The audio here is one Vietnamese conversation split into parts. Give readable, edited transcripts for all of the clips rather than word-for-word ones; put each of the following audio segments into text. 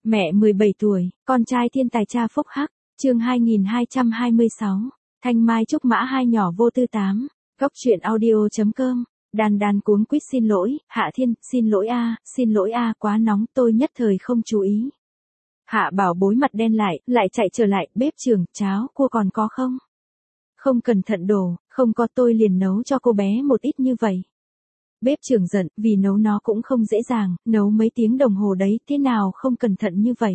Mẹ 17 tuổi, con trai thiên tài cha phúc hắc, chương 2226, Thanh Mai Trúc Mã hai nhỏ vô tư 8, góc truyện audio.com, Đan Đan cuống quýt xin lỗi, Hạ Thiên, xin lỗi a, quá nóng tôi nhất thời không chú ý. Hạ Bảo Bối mặt đen lại chạy trở lại, bếp trưởng, cháo, cua còn có không? Không cẩn thận đổ, không có tôi liền nấu cho cô bé một ít như vậy. Bếp trưởng giận, vì nấu nó cũng không dễ dàng, nấu mấy tiếng đồng hồ đấy, thế nào không cẩn thận như vậy.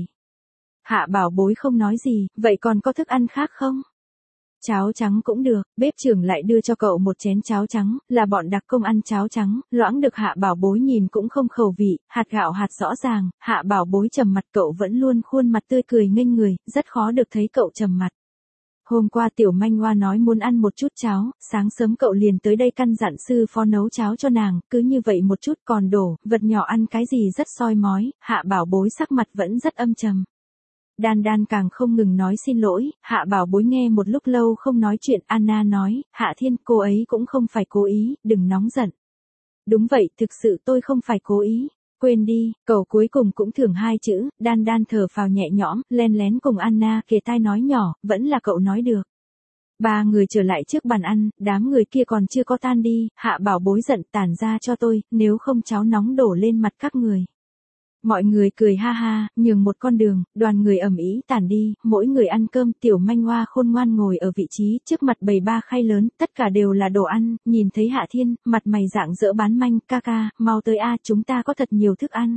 Hạ Bảo Bối không nói gì, vậy còn có thức ăn khác không? Cháo trắng cũng được, bếp trưởng lại đưa cho cậu một chén cháo trắng, là bọn đặc công ăn cháo trắng, loãng được Hạ Bảo Bối nhìn cũng không khẩu vị, hạt gạo hạt rõ ràng, Hạ Bảo Bối trầm mặt cậu vẫn luôn khuôn mặt tươi cười nghênh người, rất khó được thấy cậu trầm mặt. Hôm qua Tiểu Manh Hoa nói muốn ăn một chút cháo, sáng sớm cậu liền tới đây căn dặn sư phó nấu cháo cho nàng, cứ như vậy một chút còn đổ, vật nhỏ ăn cái gì rất soi mói, Hạ Bảo Bối sắc mặt vẫn rất âm trầm. Đan Đan càng không ngừng nói xin lỗi, Hạ Bảo Bối nghe một lúc lâu không nói chuyện, Anna nói, Hạ Thiên, cô ấy cũng không phải cố ý, đừng nóng giận. Đúng vậy, thực sự tôi không phải cố ý. Quên đi, cậu cuối cùng cũng thưởng 2 chữ, Đan Đan thở phào nhẹ nhõm, len lén cùng Anna kề tai nói nhỏ, vẫn là cậu nói được. Ba người trở lại trước bàn ăn, đám người kia còn chưa có tan đi, Hạ Bảo Bối giận, tản ra cho tôi, nếu không cháo nóng đổ lên mặt các người. Mọi người cười ha ha, nhường một con đường, đoàn người ầm ĩ tản đi, mỗi người ăn cơm, Tiểu Manh Hoa khôn ngoan ngồi ở vị trí, trước mặt bày 3 khay lớn, tất cả đều là đồ ăn, nhìn thấy Hạ Thiên, mặt mày rạng rỡ bán manh, ca ca, mau tới a, chúng ta có thật nhiều thức ăn.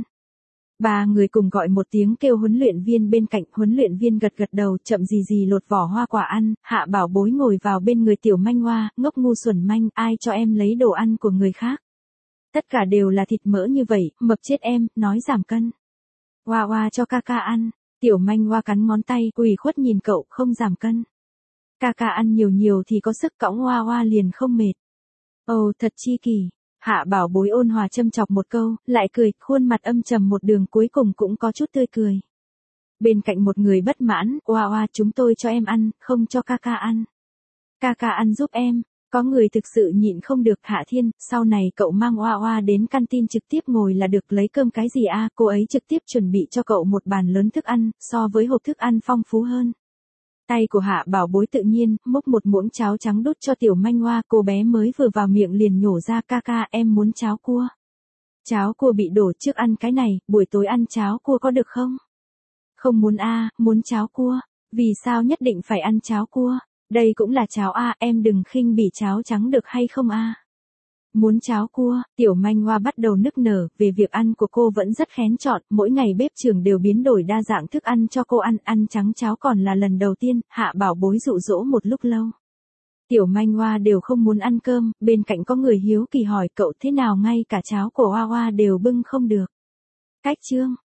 Ba người cùng gọi một tiếng kêu huấn luyện viên bên cạnh, huấn luyện viên gật gật đầu, chậm gì gì lột vỏ hoa quả ăn, Hạ Bảo Bối ngồi vào bên người Tiểu Manh Hoa, ngốc ngu xuẩn manh, ai cho em lấy đồ ăn của người khác. Tất cả đều là thịt mỡ như vậy, mập chết em, nói giảm cân. Hoa hoa cho ca ca ăn, Tiểu Manh Hoa cắn ngón tay, ủy khuất nhìn cậu, không giảm cân. Ca ca ăn nhiều nhiều thì có sức cõng Hoa Hoa liền không mệt. Ồ, thật chi kỳ. Hạ Bảo Bối ôn hòa châm chọc một câu, lại cười, khuôn mặt âm trầm một đường cuối cùng cũng có chút tươi cười. Bên cạnh một người bất mãn, Hoa Hoa chúng tôi cho em ăn, không cho ca ca ăn. Ca ca ăn giúp em. Có người thực sự nhịn không được, Hạ Thiên, sau này cậu mang Hoa Hoa đến canteen trực tiếp ngồi là được, lấy cơm cái gì a, cô ấy trực tiếp chuẩn bị cho cậu một bàn lớn thức ăn, so với hộp thức ăn phong phú hơn. Tay của Hạ Bảo Bối tự nhiên, múc một muỗng cháo trắng đút cho Tiểu Manh Hoa, cô bé mới vừa vào miệng liền nhổ ra, ca ca em muốn cháo cua. Cháo cua bị đổ, trước ăn cái này, buổi tối ăn cháo cua có được không? Không muốn a, muốn cháo cua. Vì sao nhất định phải ăn cháo cua? Đây cũng là cháo a, em đừng khinh bỉ cháo trắng được hay không a? Muốn cháo cua, Tiểu Manh Hoa bắt đầu nức nở, về việc ăn của cô vẫn rất kén chọn, mỗi ngày bếp trưởng đều biến đổi đa dạng thức ăn cho cô ăn trắng cháo còn là lần đầu tiên, Hạ Bảo Bối dụ dỗ một lúc lâu. Tiểu Manh Hoa đều không muốn ăn cơm, bên cạnh có người hiếu kỳ hỏi cậu thế nào ngay cả cháo của Hoa Hoa đều bưng không được. Cách chương.